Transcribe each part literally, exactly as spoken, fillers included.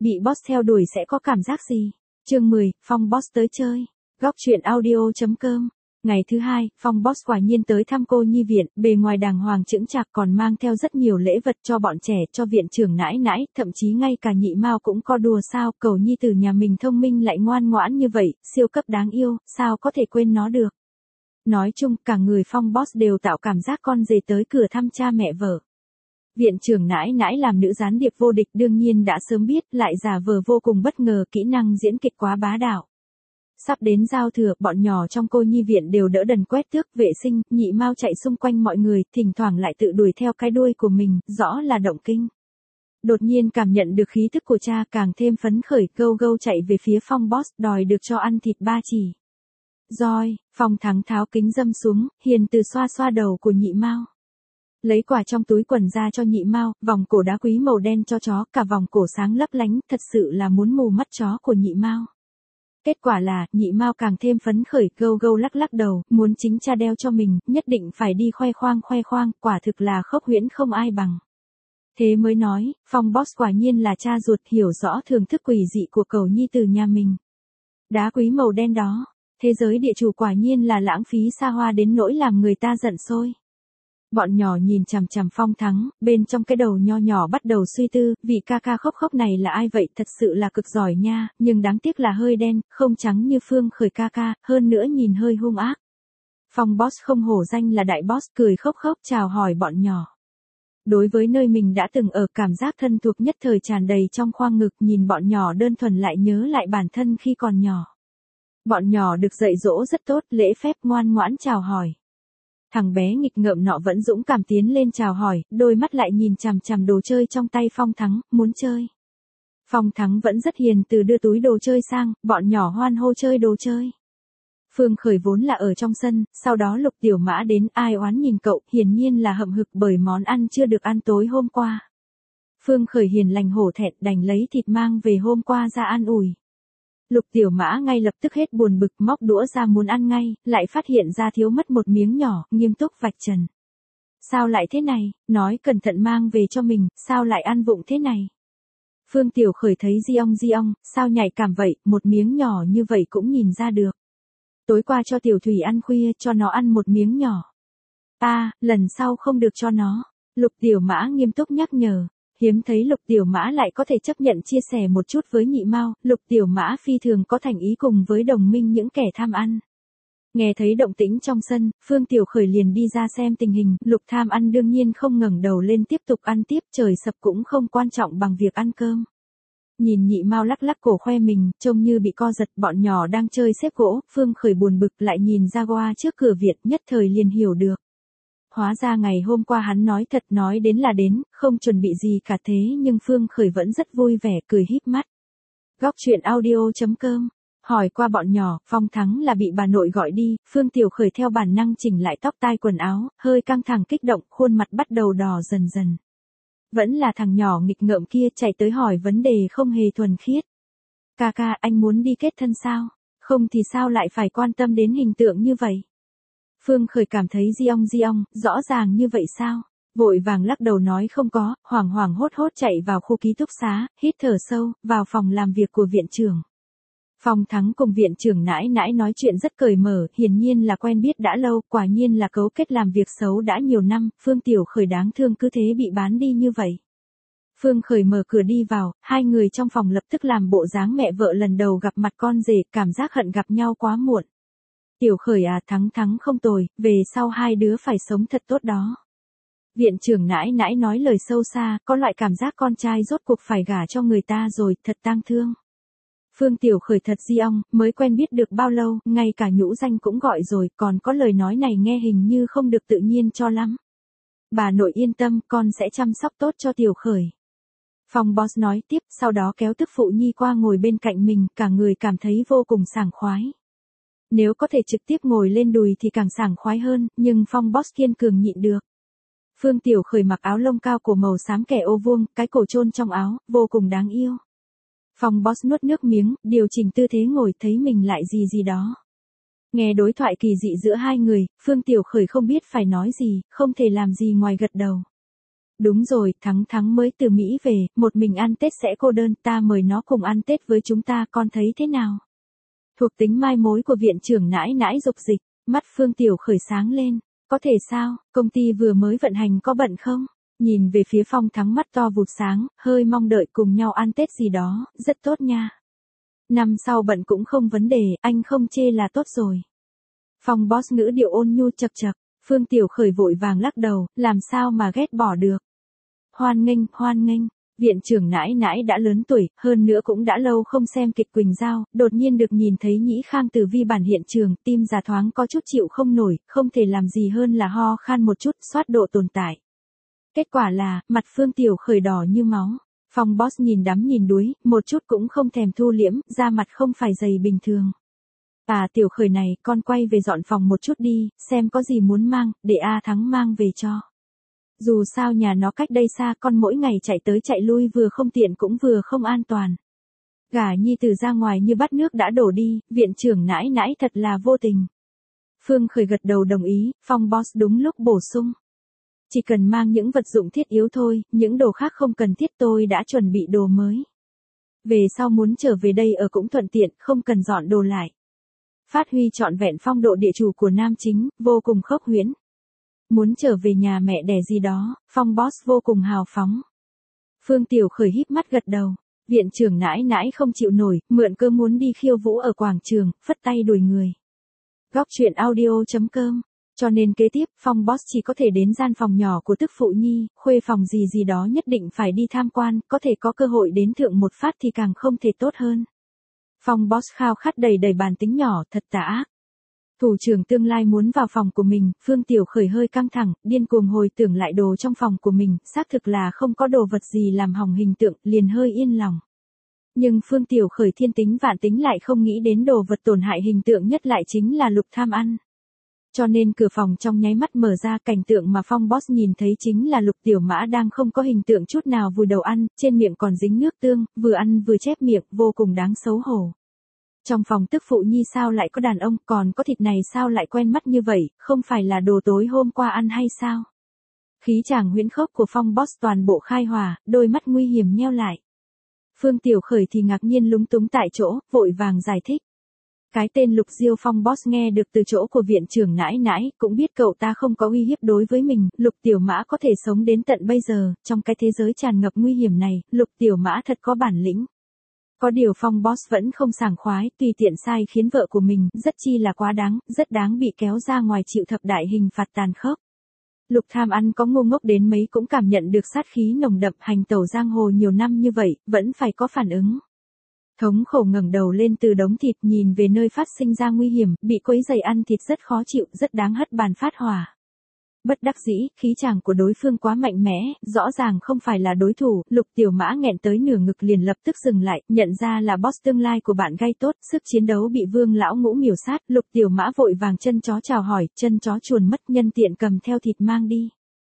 bị boss theo đuổi sẽ có cảm giác gì? Chương mười, Phong boss tới chơi. Góc truyện audio.com. Ngày thứ hai, Phong boss quả nhiên tới thăm cô nhi viện, bề ngoài đàng hoàng chững chạc còn mang theo rất nhiều lễ vật cho bọn trẻ, cho viện trưởng nãi nãi, thậm chí ngay cả nhị mao cũng có đùa sao, cầu nhi từ nhà mình thông minh lại ngoan ngoãn như vậy, siêu cấp đáng yêu, sao có thể quên nó được. Nói chung, cả người Phong boss đều tạo cảm giác con rể tới cửa thăm cha mẹ vợ. Viện trưởng nãi nãi làm nữ gián điệp vô địch đương nhiên đã sớm biết, lại giả vờ vô cùng bất ngờ, kỹ năng diễn kịch quá bá đạo. Sắp đến giao thừa, bọn nhỏ trong cô nhi viện đều đỡ đần quét tước, vệ sinh, nhị mao chạy xung quanh mọi người, thỉnh thoảng lại tự đuổi theo cái đuôi của mình, rõ là động kinh. Đột nhiên cảm nhận được khí thức của cha, càng thêm phấn khởi, gâu gâu chạy về phía Phong boss, đòi được cho ăn thịt ba chỉ. Rồi, Phong Thắng tháo kính dâm xuống, hiền từ xoa xoa đầu của nhị mao. Lấy quà trong túi quần ra cho nhị mao, vòng cổ đá quý màu đen cho chó, cả vòng cổ sáng lấp lánh, thật sự là muốn mù mắt chó của nhị mao. Kết quả là, nhị mao càng thêm phấn khởi, gâu gâu lắc lắc đầu, muốn chính cha đeo cho mình, nhất định phải đi khoe khoang khoe khoang, quả thực là khốc huyễn không ai bằng. Thế mới nói, Phong boss quả nhiên là cha ruột, hiểu rõ thưởng thức quỷ dị của cậu nhi từ nhà mình. Đá quý màu đen đó, thế giới địa chủ quả nhiên là lãng phí xa hoa đến nỗi làm người ta giận sôi. Bọn nhỏ nhìn chằm chằm Phong Thắng, bên trong cái đầu nho nhỏ bắt đầu suy tư, vị ca ca khóc khóc này là ai vậy, thật sự là cực giỏi nha, nhưng đáng tiếc là hơi đen, không trắng như Phương Khởi ca ca, hơn nữa nhìn hơi hung ác. Phong boss không hổ danh là đại boss, cười khóc khóc chào hỏi bọn nhỏ. Đối với nơi mình đã từng ở, cảm giác thân thuộc nhất thời tràn đầy trong khoang ngực, nhìn bọn nhỏ đơn thuần lại nhớ lại bản thân khi còn nhỏ. Bọn nhỏ được dạy dỗ rất tốt, lễ phép ngoan ngoãn chào hỏi. Thằng bé nghịch ngợm nọ vẫn dũng cảm tiến lên chào hỏi, đôi mắt lại nhìn chằm chằm đồ chơi trong tay Phong Thắng, muốn chơi. Phong Thắng vẫn rất hiền từ đưa túi đồ chơi sang, bọn nhỏ hoan hô chơi đồ chơi. Phương Khởi vốn là ở trong sân, sau đó Lục Tiểu Mã đến, ai oán nhìn cậu, hiển nhiên là hậm hực bởi món ăn chưa được ăn tối hôm qua. Phương Khởi hiền lành hổ thẹn, đành lấy thịt mang về hôm qua ra ăn ủi. Lục Tiểu Mã ngay lập tức hết buồn bực, móc đũa ra muốn ăn ngay, lại phát hiện ra thiếu mất một miếng nhỏ, nghiêm túc vạch trần. Sao lại thế này, nói cẩn thận mang về cho mình, sao lại ăn vụng thế này? Phương Tiểu Khởi thấy di ong di ong, sao nhạy cảm vậy, một miếng nhỏ như vậy cũng nhìn ra được. Tối qua cho Tiểu Thủy ăn khuya, cho nó ăn một miếng nhỏ. À, lần sau không được cho nó. Lục Tiểu Mã nghiêm túc nhắc nhở. Hiếm thấy Lục Tiểu Mã lại có thể chấp nhận chia sẻ một chút với nhị mao, Lục Tiểu Mã phi thường có thành ý cùng với đồng minh những kẻ tham ăn. Nghe thấy động tĩnh trong sân, Phương Tiểu Khởi liền đi ra xem tình hình, Lục tham ăn đương nhiên không ngẩng đầu lên tiếp tục ăn tiếp, trời sập cũng không quan trọng bằng việc ăn cơm. Nhìn nhị mao lắc lắc cổ khoe mình, trông như bị co giật, bọn nhỏ đang chơi xếp gỗ, Phương Khởi buồn bực lại nhìn ra qua trước cửa viện, nhất thời liền hiểu được. Hóa ra ngày hôm qua hắn nói thật, nói đến là đến, không chuẩn bị gì cả, thế nhưng Phương Khởi vẫn rất vui vẻ, cười híp mắt. Góc truyện audio.com. Hỏi qua bọn nhỏ, Phong Thắng là bị bà nội gọi đi, Phương Tiểu Khởi theo bản năng chỉnh lại tóc tai quần áo, hơi căng thẳng kích động, khuôn mặt bắt đầu đỏ dần dần. Vẫn là thằng nhỏ nghịch ngợm kia chạy tới hỏi vấn đề không hề thuần khiết. Ca ca, anh muốn đi kết thân sao? Không thì sao lại phải quan tâm đến hình tượng như vậy? Phương Khởi cảm thấy di ong di ong, rõ ràng như vậy sao? Vội vàng lắc đầu nói không có, hoảng hoảng hốt hốt chạy vào khu ký túc xá, hít thở sâu, vào phòng làm việc của viện trưởng. Phong Thắng cùng viện trưởng nãi nãi nói chuyện rất cởi mở, hiển nhiên là quen biết đã lâu, quả nhiên là cấu kết làm việc xấu đã nhiều năm, Phương Tiểu Khởi đáng thương cứ thế bị bán đi như vậy. Phương Khởi mở cửa đi vào, hai người trong phòng lập tức làm bộ dáng mẹ vợ lần đầu gặp mặt con rể, cảm giác hận gặp nhau quá muộn. Tiểu Khởi à, Thắng Thắng không tồi, về sau hai đứa phải sống thật tốt đó. Viện trưởng nãi nãi nói lời sâu xa, có loại cảm giác con trai rốt cuộc phải gả cho người ta rồi, thật tang thương. Phương Tiểu Khởi thật di ong, mới quen biết được bao lâu, ngay cả nhũ danh cũng gọi rồi, còn có lời nói này nghe hình như không được tự nhiên cho lắm. Bà nội yên tâm, con sẽ chăm sóc tốt cho Tiểu Khởi. Phong boss nói tiếp, sau đó kéo tức phụ nhi qua ngồi bên cạnh mình, cả người cảm thấy vô cùng sảng khoái. Nếu có thể trực tiếp ngồi lên đùi thì càng sảng khoái hơn, nhưng Phong boss kiên cường nhịn được. Phương Tiểu Khởi mặc áo lông cao cổ màu xám kẻ ô vuông, cái cổ chôn trong áo, vô cùng đáng yêu. Phong boss nuốt nước miếng, điều chỉnh tư thế ngồi, thấy mình lại gì gì đó. Nghe đối thoại kỳ dị giữa hai người, Phương Tiểu Khởi không biết phải nói gì, không thể làm gì ngoài gật đầu. Đúng rồi, Thắng Thắng mới từ Mỹ về, một mình ăn Tết sẽ cô đơn, ta mời nó cùng ăn Tết với chúng ta, con thấy thế nào? Thuộc tính mai mối của viện trưởng nãi nãi dục dịch, mắt Phương Tiểu Khởi sáng lên, có thể sao, công ty vừa mới vận hành có bận không? Nhìn về phía Phong Thắng mắt to vụt sáng, hơi mong đợi cùng nhau ăn Tết gì đó, rất tốt nha. Năm sau bận cũng không vấn đề, anh không chê là tốt rồi. Phong Boss ngữ điệu ôn nhu chậc chậc, Phương Tiểu Khởi vội vàng lắc đầu, làm sao mà ghét bỏ được. Hoan nghênh, hoan nghênh, viện trưởng nãi nãi đã lớn tuổi, hơn nữa cũng đã lâu không xem kịch Quỳnh Giao, đột nhiên được nhìn thấy Nhĩ Khang Tử Vi bản hiện trường, tim già thoáng có chút chịu không nổi, không thể làm gì hơn là ho khan một chút, soát độ tồn tại. Kết quả là, mặt Phương Tiểu Khởi đỏ như máu. Phong Boss nhìn đắm nhìn đuối, một chút cũng không thèm thu liễm, da mặt không phải dày bình thường. À Tiểu Khởi này, con quay về dọn phòng một chút đi, xem có gì muốn mang, để A Thắng mang về cho. Dù sao nhà nó cách đây xa, con mỗi ngày chạy tới chạy lui vừa không tiện cũng vừa không an toàn. Gả nhi tử ra ngoài như bắt nước đã đổ đi, viện trưởng nãi nãi thật là vô tình. Phương Khởi gật đầu đồng ý, Phong Boss đúng lúc bổ sung. Chỉ cần mang những vật dụng thiết yếu thôi, những đồ khác không cần thiết, tôi đã chuẩn bị đồ mới. Về sau muốn trở về đây ở cũng thuận tiện, không cần dọn đồ lại. Phát huy trọn vẹn phong độ địa chủ của nam chính, vô cùng khốc huyễn. Muốn trở về nhà mẹ đẻ gì đó, Phong Boss vô cùng hào phóng. Phương Tiểu Khởi híp mắt gật đầu, viện trưởng nãi nãi không chịu nổi, mượn cơ muốn đi khiêu vũ ở quảng trường, phất tay đuổi người. Góc truyện audio chấm com. Cho nên kế tiếp, Phong Boss chỉ có thể đến gian phòng nhỏ của tức phụ nhi, khuê phòng gì gì đó nhất định phải đi tham quan, có thể có cơ hội đến thượng một phát thì càng không thể tốt hơn. Phong Boss khao khát đầy đầy bản tính nhỏ, thật tà ác. Thủ trưởng tương lai muốn vào phòng của mình, Phương Tiểu Khởi hơi căng thẳng, điên cuồng hồi tưởng lại đồ trong phòng của mình, xác thực là không có đồ vật gì làm hỏng hình tượng, liền hơi yên lòng. Nhưng Phương Tiểu Khởi thiên tính vạn tính lại không nghĩ đến đồ vật tổn hại hình tượng nhất lại chính là Lục tham ăn. Cho nên cửa phòng trong nháy mắt mở ra, cảnh tượng mà Phong Boss nhìn thấy chính là Lục Tiểu Mã đang không có hình tượng chút nào vùi đầu ăn, trên miệng còn dính nước tương, vừa ăn vừa chép miệng, vô cùng đáng xấu hổ. Trong phòng tức phụ nhi sao lại có đàn ông, còn có thịt này sao lại quen mắt như vậy, không phải là đồ tối hôm qua ăn hay sao? Khí chàng huyễn khốc của Phong Boss toàn bộ khai hỏa, đôi mắt nguy hiểm nheo lại. Phương Tiểu Khởi thì ngạc nhiên lúng túng tại chỗ, vội vàng giải thích. Cái tên Lục Diêu Phong Boss nghe được từ chỗ của viện trưởng nãi nãi, cũng biết cậu ta không có uy hiếp đối với mình, Lục Tiểu Mã có thể sống đến tận bây giờ, trong cái thế giới tràn ngập nguy hiểm này, Lục Tiểu Mã thật có bản lĩnh. Có điều Phong Boss vẫn không sảng khoái, tùy tiện sai khiến vợ của mình, rất chi là quá đáng, rất đáng bị kéo ra ngoài chịu thập đại hình phạt tàn khốc. Lục tham ăn có ngu ngốc đến mấy cũng cảm nhận được sát khí nồng đậm, hành tẩu giang hồ nhiều năm như vậy, vẫn phải có phản ứng. Thống khổ ngẩng đầu lên từ đống thịt, nhìn về nơi phát sinh ra nguy hiểm, bị quấy rầy ăn thịt rất khó chịu, rất đáng hất bàn phát hỏa. Bất đắc dĩ, khí chàng của đối phương quá mạnh mẽ, rõ ràng không phải là đối thủ, Lục Tiểu Mã nghẹn tới nửa ngực liền lập tức dừng lại, nhận ra là boss tương lai của bạn gay tốt, sức chiến đấu bị Vương lão ngũ miểu sát, Lục Tiểu Mã vội vàng chân chó chào hỏi, chân chó chuồn mất, nhân tiện cầm theo thịt mang đi.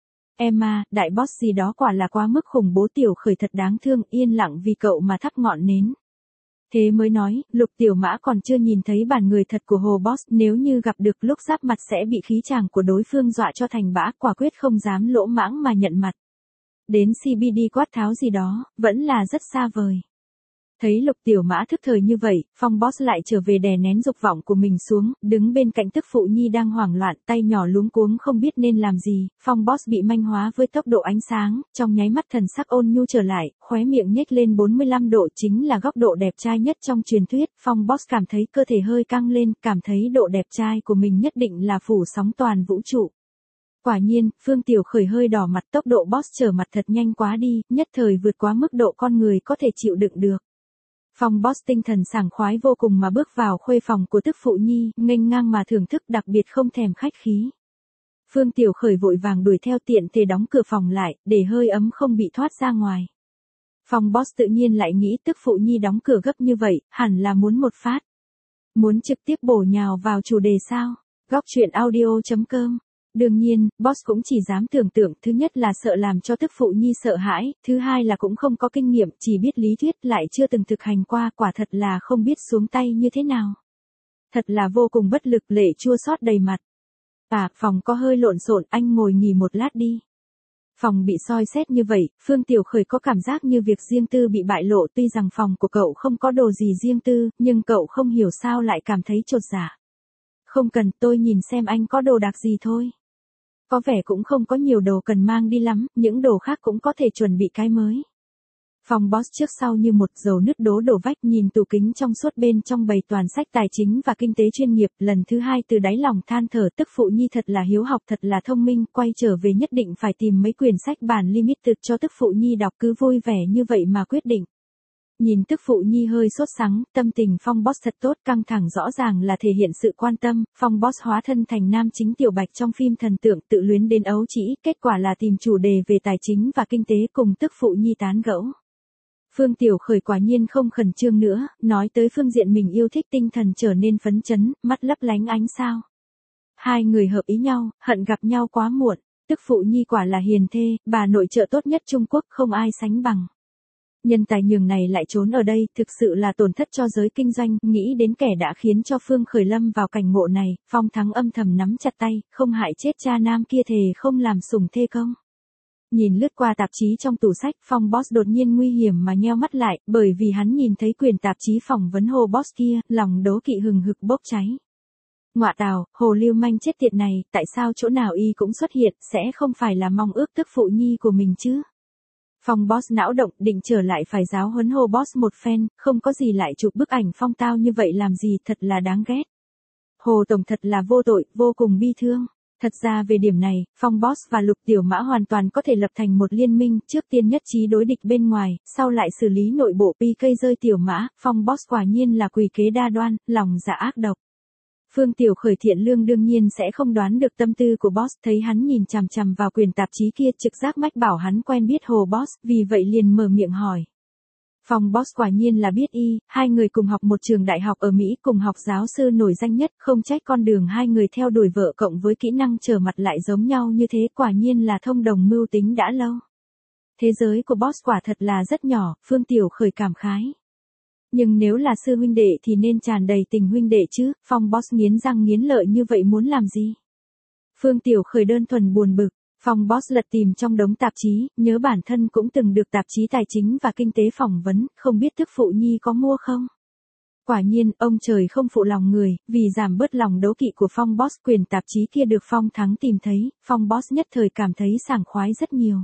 Em à, đại boss gì đó quả là quá mức khủng bố, Tiểu Khởi thật đáng thương, yên lặng vì cậu mà thắp ngọn nến. Thế mới nói, Lục Tiểu Mã còn chưa nhìn thấy bản người thật của Hồ Boss, nếu như gặp được lúc giáp mặt sẽ bị khí chàng của đối phương dọa cho thành bã, quả quyết không dám lỗ mãng mà nhận mặt. Đến xê bê đê quát tháo gì đó, vẫn là rất xa vời. Thấy Lục Tiểu Mã thức thời như vậy, Phong Boss lại trở về đè nén dục vọng của mình xuống, đứng bên cạnh tức phụ nhi đang hoảng loạn, tay nhỏ luống cuống không biết nên làm gì, Phong Boss bị manh hóa với tốc độ ánh sáng, trong nháy mắt thần sắc ôn nhu trở lại, khóe miệng nhếch lên bốn mươi lăm độ, chính là góc độ đẹp trai nhất trong truyền thuyết, Phong Boss cảm thấy cơ thể hơi căng lên, cảm thấy độ đẹp trai của mình nhất định là phủ sóng toàn vũ trụ. Quả nhiên, Phương Tiểu Khởi hơi đỏ mặt, tốc độ boss trở mặt thật nhanh quá đi, nhất thời vượt quá mức độ con người có thể chịu đựng được. Phong Boss tinh thần sảng khoái vô cùng mà bước vào khuê phòng của tức phụ nhi, nghênh ngang mà thưởng thức, đặc biệt không thèm khách khí. Phương Tiểu Khởi vội vàng đuổi theo, tiện thể đóng cửa phòng lại, để hơi ấm không bị thoát ra ngoài. Phong Boss tự nhiên lại nghĩ tức phụ nhi đóng cửa gấp như vậy, hẳn là muốn một phát. Muốn trực tiếp bổ nhào vào chủ đề sao? Góc truyện audio chấm com. Đương nhiên, boss cũng chỉ dám tưởng tượng, thứ nhất là sợ làm cho tức phụ nhi sợ hãi, thứ hai là cũng không có kinh nghiệm, chỉ biết lý thuyết lại chưa từng thực hành qua, quả thật là không biết xuống tay như thế nào. Thật là vô cùng bất lực, lệ chua xót đầy mặt. À, phòng có hơi lộn xộn, anh ngồi nghỉ một lát đi. Phòng bị soi xét như vậy, Phương Tiểu Khởi có cảm giác như việc riêng tư bị bại lộ, tuy rằng phòng của cậu không có đồ gì riêng tư, nhưng cậu không hiểu sao lại cảm thấy chột dạ. Không cần, tôi nhìn xem anh có đồ đạc gì thôi. Có vẻ cũng không có nhiều đồ cần mang đi lắm, những đồ khác cũng có thể chuẩn bị cái mới. Phòng boss trước sau như một dầu nứt đố đổ vách, nhìn tủ kính trong suốt bên trong bày toàn sách tài chính và kinh tế chuyên nghiệp, lần thứ hai từ đáy lòng than thở, tức phụ nhi thật là hiếu học, thật là thông minh, quay trở về nhất định phải tìm mấy quyển sách bản limited cho tức phụ nhi đọc, cứ vui vẻ như vậy mà quyết định. Nhìn tức phụ nhi hơi sốt sắng, tâm tình Phong boss thật tốt, căng thẳng rõ ràng là thể hiện sự quan tâm, Phong boss hóa thân thành nam chính tiểu bạch trong phim thần tượng, tự luyến đến ấu trĩ, kết quả là tìm chủ đề về tài chính và kinh tế cùng tức phụ nhi tán gẫu. Phương Tiểu Khởi quả nhiên không khẩn trương nữa, nói tới phương diện mình yêu thích, tinh thần trở nên phấn chấn, mắt lấp lánh ánh sao. Hai người hợp ý nhau, hận gặp nhau quá muộn, tức phụ nhi quả là hiền thê, bà nội trợ tốt nhất Trung Quốc, không ai sánh bằng. Nhân tài nhường này lại trốn ở đây, thực sự là tổn thất cho giới kinh doanh, nghĩ đến kẻ đã khiến cho Phương Khởi lâm vào cảnh ngộ này, Phong Thắng âm thầm nắm chặt tay, không hại chết cha nam kia thề không làm sủng thê công. Nhìn lướt qua tạp chí trong tủ sách, Phong boss đột nhiên nguy hiểm mà nheo mắt lại, bởi vì hắn nhìn thấy quyển tạp chí phỏng vấn Hồ boss kia, lòng đố kỵ hừng hực bốc cháy. Ngọa tào, Hồ lưu manh chết tiệt này, tại sao chỗ nào y cũng xuất hiện, sẽ không phải là mong ước tức phụ nhi của mình chứ? Phong boss não động, định trở lại phải giáo huấn Hồ boss một phen, không có gì lại chụp bức ảnh phong tao như vậy làm gì, thật là đáng ghét. Hồ tổng thật là vô tội, vô cùng bi thương. Thật ra về điểm này, Phong boss và Lục Tiểu Mã hoàn toàn có thể lập thành một liên minh, trước tiên nhất trí đối địch bên ngoài, sau lại xử lý nội bộ pi cây rơi Tiểu Mã, Phong boss quả nhiên là quỷ kế đa đoan, lòng dạ ác độc. Phương Tiểu Khởi thiện lương đương nhiên sẽ không đoán được tâm tư của boss, thấy hắn nhìn chằm chằm vào quyển tạp chí kia, trực giác mách bảo hắn quen biết Hồ boss, vì vậy liền mở miệng hỏi. Phong boss quả nhiên là biết y, hai người cùng học một trường đại học ở Mỹ, cùng học giáo sư nổi danh nhất, không trách con đường hai người theo đuổi vợ cộng với kỹ năng trở mặt lại giống nhau như thế, quả nhiên là thông đồng mưu tính đã lâu. Thế giới của boss quả thật là rất nhỏ, Phương Tiểu Khởi cảm khái. Nhưng nếu là sư huynh đệ thì nên tràn đầy tình huynh đệ chứ, Phong boss nghiến răng nghiến lợi như vậy muốn làm gì? Phương Tiểu Khởi đơn thuần buồn bực. Phong boss lật tìm trong đống tạp chí, nhớ bản thân cũng từng được tạp chí tài chính và kinh tế phỏng vấn, không biết tức phụ nhi có mua không? Quả nhiên, ông trời không phụ lòng người, vì giảm bớt lòng đố kỵ của Phong boss, quyền tạp chí kia được Phong Thắng tìm thấy, Phong boss nhất thời cảm thấy sảng khoái rất nhiều.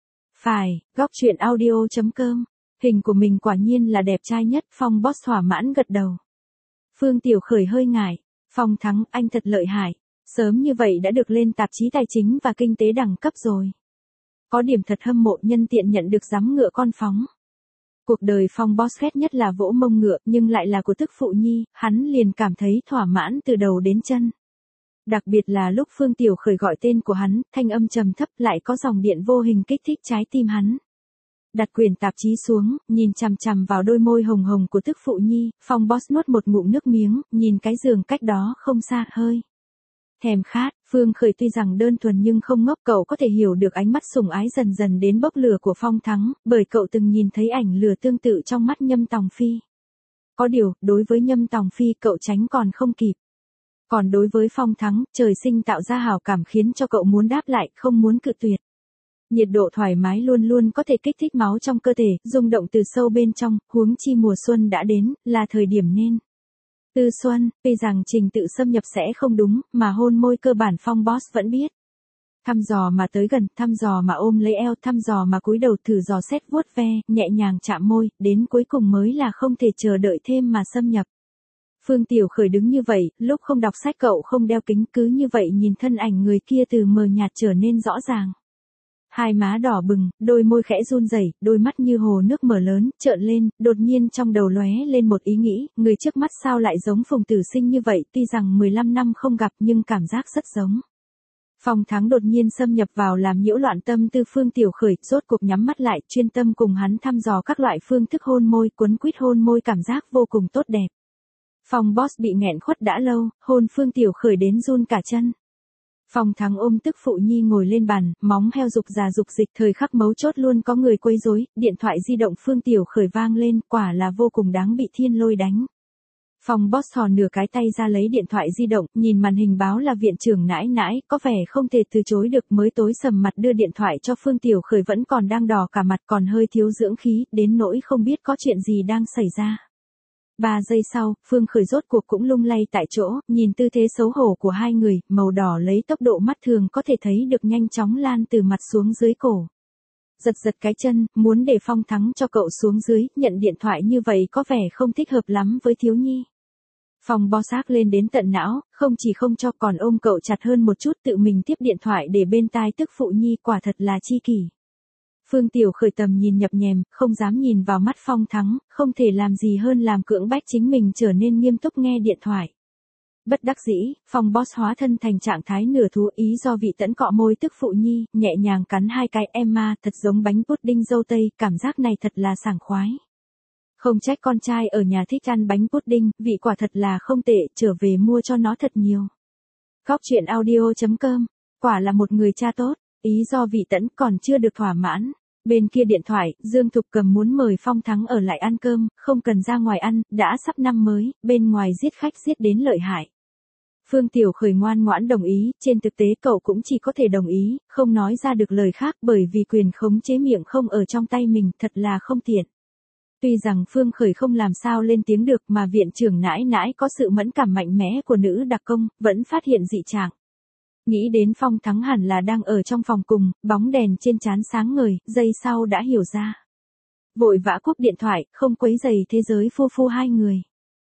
Phải, góc truyện audio chấm com, hình của mình quả nhiên là đẹp trai nhất, Phong boss thỏa mãn gật đầu. Phương Tiểu Khởi hơi ngại, Phong Thắng, anh thật lợi hại. Sớm như vậy đã được lên tạp chí tài chính và kinh tế đẳng cấp rồi. Có điểm thật hâm mộ, nhân tiện nhận được giắm ngựa con phóng. Cuộc đời Phong boss ghét nhất là vỗ mông ngựa, nhưng lại là của tức phụ nhi, hắn liền cảm thấy thỏa mãn từ đầu đến chân. Đặc biệt là lúc Phương Tiểu Khởi gọi tên của hắn, thanh âm trầm thấp lại có dòng điện vô hình kích thích trái tim hắn. Đặt quyển tạp chí xuống, nhìn chằm chằm vào đôi môi hồng hồng của tức phụ nhi, Phong boss nuốt một ngụm nước miếng, nhìn cái giường cách đó không xa, hơi thèm khát. Phương Khởi tuy rằng đơn thuần nhưng không ngốc, cậu có thể hiểu được ánh mắt sủng ái dần dần đến bốc lửa của Phong Thắng, bởi cậu từng nhìn thấy ảnh lửa tương tự trong mắt Nhâm Tòng Phi. Có điều, đối với Nhâm Tòng Phi cậu tránh còn không kịp. Còn đối với Phong Thắng, trời sinh tạo ra hảo cảm khiến cho cậu muốn đáp lại, không muốn cự tuyệt. Nhiệt độ thoải mái luôn luôn có thể kích thích máu trong cơ thể, rung động từ sâu bên trong, huống chi mùa xuân đã đến, là thời điểm nên. Tư xuân, tuy rằng trình tự xâm nhập sẽ không đúng, mà hôn môi cơ bản Phong boss vẫn biết. Thăm dò mà tới gần, thăm dò mà ôm lấy eo, thăm dò mà cúi đầu thử dò xét vuốt ve, nhẹ nhàng chạm môi, đến cuối cùng mới là không thể chờ đợi thêm mà xâm nhập. Phương Tiểu Khởi đứng như vậy, lúc không đọc sách cậu không đeo kính, cứ như vậy nhìn thân ảnh người kia từ mờ nhạt trở nên rõ ràng. Hai má đỏ bừng, đôi môi khẽ run rẩy, đôi mắt như hồ nước mở lớn, trợn lên, đột nhiên trong đầu lóe lên một ý nghĩ, người trước mắt sao lại giống Phùng Tử Sinh như vậy, tuy rằng mười lăm năm không gặp nhưng cảm giác rất giống. Phong Thắng đột nhiên xâm nhập vào làm nhiễu loạn tâm tư Phương Tiểu Khởi, rốt cuộc nhắm mắt lại, chuyên tâm cùng hắn thăm dò các loại phương thức hôn môi, cuốn quýt hôn môi cảm giác vô cùng tốt đẹp. Phong boss bị nghẹn khuất đã lâu, hôn Phương Tiểu Khởi đến run cả chân. Phong Thắng ôm tức phụ nhi ngồi lên bàn, móng heo dục già dục dịch, thời khắc mấu chốt luôn có người quấy rối, điện thoại di động Phương Tiểu Khởi vang lên, quả là vô cùng đáng bị thiên lôi đánh. Phong Boss thò nửa cái tay ra lấy điện thoại di động, nhìn màn hình báo là viện trưởng nãi nãi, có vẻ không thể từ chối được, mới tối sầm mặt đưa điện thoại cho Phương Tiểu Khởi vẫn còn đang đỏ cả mặt, còn hơi thiếu dưỡng khí, đến nỗi không biết có chuyện gì đang xảy ra. Ba giây sau, Phương Khởi rốt cuộc cũng lung lay tại chỗ, nhìn tư thế xấu hổ của hai người, màu đỏ lấy tốc độ mắt thường có thể thấy được nhanh chóng lan từ mặt xuống dưới cổ. Giật giật cái chân, muốn để Phong Thắng cho cậu xuống dưới, nhận điện thoại như vậy có vẻ không thích hợp lắm với thiếu nhi. Phong Boss ác lên đến tận não, không chỉ không cho còn ôm cậu chặt hơn một chút, tự mình tiếp điện thoại để bên tai tức phụ nhi, quả thật là chi kỷ. Phương Tiểu Khởi tầm nhìn nhập nhèm, không dám nhìn vào mắt Phong Thắng, không thể làm gì hơn làm cưỡng bách chính mình trở nên nghiêm túc nghe điện thoại. Bất đắc dĩ, Phong Boss hóa thân thành trạng thái nửa thú, ý do vị tẫn cọ môi tức phụ nhi, nhẹ nhàng cắn hai cái, Emma, thật giống bánh pudding dâu tây, cảm giác này thật là sảng khoái. Không trách con trai ở nhà thích ăn bánh pudding, vị quả thật là không tệ, trở về mua cho nó thật nhiều. Góc truyện audio chấm com, quả là một người cha tốt, ý do vị tẫn còn chưa được thỏa mãn. Bên kia điện thoại, Dương Thục Cầm muốn mời Phong Thắng ở lại ăn cơm, không cần ra ngoài ăn, đã sắp năm mới, bên ngoài giết khách giết đến lợi hại. Phương Tiểu Khởi ngoan ngoãn đồng ý, trên thực tế cậu cũng chỉ có thể đồng ý, không nói ra được lời khác bởi vì quyền khống chế miệng không ở trong tay mình, thật là không tiện. Tuy rằng Phương Khởi không làm sao lên tiếng được mà viện trưởng nãi nãi có sự mẫn cảm mạnh mẽ của nữ đặc công, vẫn phát hiện dị trạng. Nghĩ đến Phong Thắng hẳn là đang ở trong phòng cùng, bóng đèn trên trán sáng ngời, giây sau đã hiểu ra. Vội vã cúp điện thoại, không quấy rầy thế giới phu phu hai người.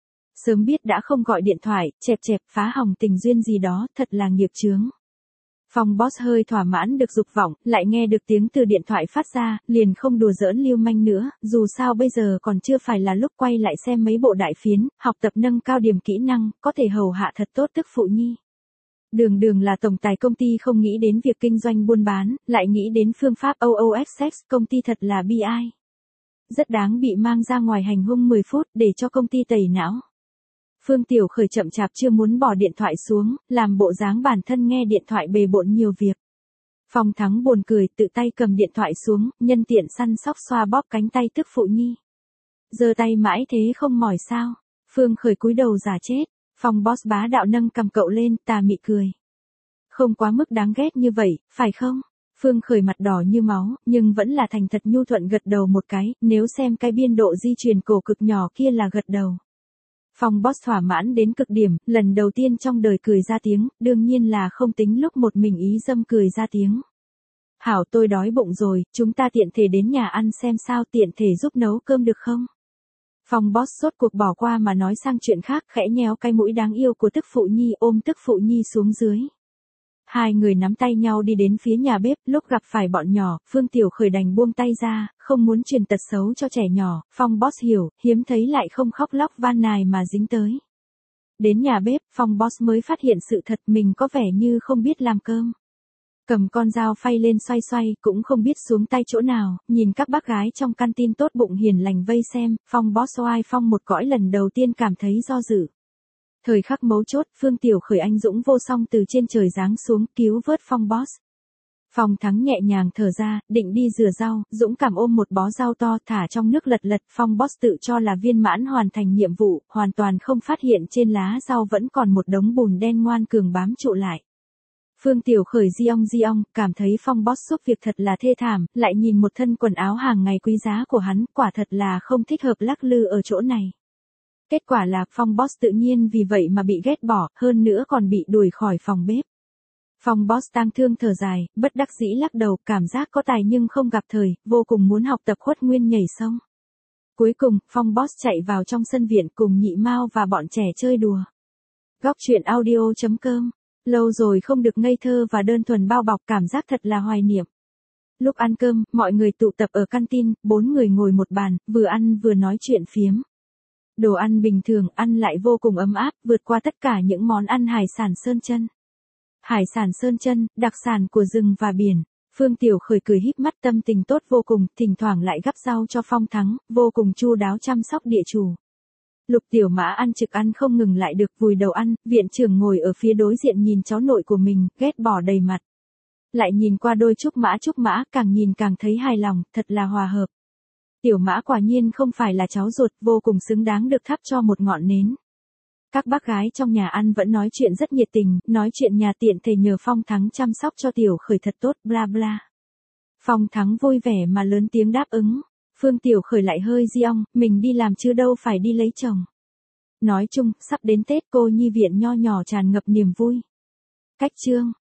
Sớm biết đã không gọi điện thoại, chẹp chẹp phá hỏng tình duyên gì đó, thật là nghiệp chướng. Phong Boss hơi thỏa mãn được dục vọng, lại nghe được tiếng từ điện thoại phát ra, liền không đùa giỡn lưu manh nữa, dù sao bây giờ còn chưa phải là lúc quay lại xem mấy bộ đại phiến, học tập nâng cao điểm kỹ năng, có thể hầu hạ thật tốt tức phụ nhi. Đường đường là tổng tài công ty không nghĩ đến việc kinh doanh buôn bán, lại nghĩ đến phương pháp o o ích ích, công ty thật là bi ai. Rất đáng bị mang ra ngoài hành hung mười phút để cho công ty tẩy não. Phương Tiểu Khởi chậm chạp chưa muốn bỏ điện thoại xuống, làm bộ dáng bản thân nghe điện thoại bề bộn nhiều việc. Phong Thắng buồn cười, tự tay cầm điện thoại xuống, nhân tiện săn sóc xoa bóp cánh tay tức phụ nhi. Giơ tay mãi thế không mỏi sao? Phương Khởi cúi đầu giả chết, Phong Boss bá đạo nâng cầm cậu lên, tà mị cười. Không quá mức đáng ghét như vậy, phải không? Phương Khởi mặt đỏ như máu, nhưng vẫn là thành thật nhu thuận gật đầu một cái, nếu xem cái biên độ di truyền cổ cực nhỏ kia là gật đầu. Phong Boss thỏa mãn đến cực điểm, lần đầu tiên trong đời cười ra tiếng, đương nhiên là không tính lúc một mình ý dâm cười ra tiếng. Hảo, tôi đói bụng rồi, chúng ta tiện thể đến nhà ăn xem sao, tiện thể giúp nấu cơm được không? Phong Boss sốt cuộc bỏ qua mà nói sang chuyện khác, khẽ nhéo cái mũi đáng yêu của tức phụ nhi, ôm tức phụ nhi xuống dưới. Hai người nắm tay nhau đi đến phía nhà bếp, lúc gặp phải bọn nhỏ, Phương Tiểu Khởi đành buông tay ra, không muốn truyền tật xấu cho trẻ nhỏ, Phong Boss hiểu, hiếm thấy lại không khóc lóc van nài mà dính tới. Đến nhà bếp, Phong Boss mới phát hiện sự thật mình có vẻ như không biết làm cơm. Cầm con dao phay lên xoay xoay, cũng không biết xuống tay chỗ nào, nhìn các bác gái trong căn tin tốt bụng hiền lành vây xem, Phong Boss oai phong một cõi lần đầu tiên cảm thấy do dự. Thời khắc mấu chốt, Phương Tiểu Khởi anh dũng vô song từ trên trời giáng xuống, cứu vớt Phong Boss. Phong Thắng nhẹ nhàng thở ra, định đi rửa rau, dũng cảm ôm một bó rau to thả trong nước lật lật, Phong Boss tự cho là viên mãn hoàn thành nhiệm vụ, hoàn toàn không phát hiện trên lá rau vẫn còn một đống bùn đen ngoan cường bám trụ lại. Phương Tiểu Khởi di ong di ong, cảm thấy Phong Boss giúp việc thật là thê thảm, lại nhìn một thân quần áo hàng ngày quý giá của hắn, quả thật là không thích hợp lắc lư ở chỗ này. Kết quả là Phong Boss tự nhiên vì vậy mà bị ghét bỏ, hơn nữa còn bị đuổi khỏi phòng bếp. Phong Boss tang thương thở dài, bất đắc dĩ lắc đầu, cảm giác có tài nhưng không gặp thời, vô cùng muốn học tập Khuất Nguyên nhảy sông. Cuối cùng, Phong Boss chạy vào trong sân viện cùng Nhị Mao và bọn trẻ chơi đùa. Góc truyện audio chấm com, lâu rồi không được ngây thơ và đơn thuần bao bọc, cảm giác thật là hoài niệm. Lúc ăn cơm, mọi người tụ tập ở canteen, bốn người ngồi một bàn, vừa ăn vừa nói chuyện phiếm. Đồ ăn bình thường, ăn lại vô cùng ấm áp, vượt qua tất cả những món ăn hải sản sơn chân. Hải sản sơn chân, đặc sản của rừng và biển. Phương Tiểu Khởi cười híp mắt, tâm tình tốt vô cùng, thỉnh thoảng lại gắp rau cho Phong Thắng, vô cùng chu đáo chăm sóc địa chủ. Lục Tiểu Mã ăn trực ăn không ngừng lại được, vùi đầu ăn, viện trưởng ngồi ở phía đối diện nhìn cháu nội của mình, ghét bỏ đầy mặt. Lại nhìn qua đôi Trúc Mã Trúc Mã, càng nhìn càng thấy hài lòng, thật là hòa hợp. Tiểu Mã quả nhiên không phải là cháu ruột, vô cùng xứng đáng được thắp cho một ngọn nến. Các bác gái trong nhà ăn vẫn nói chuyện rất nhiệt tình, nói chuyện nhà tiện thể nhờ Phong Thắng chăm sóc cho Tiểu Khởi thật tốt, bla bla. Phong Thắng vui vẻ mà lớn tiếng đáp ứng. Phương Tiểu Khởi lại hơi di ong, mình đi làm chứ đâu phải đi lấy chồng. Nói chung, sắp đến Tết cô nhi viện nho nhỏ tràn ngập niềm vui. Cách chương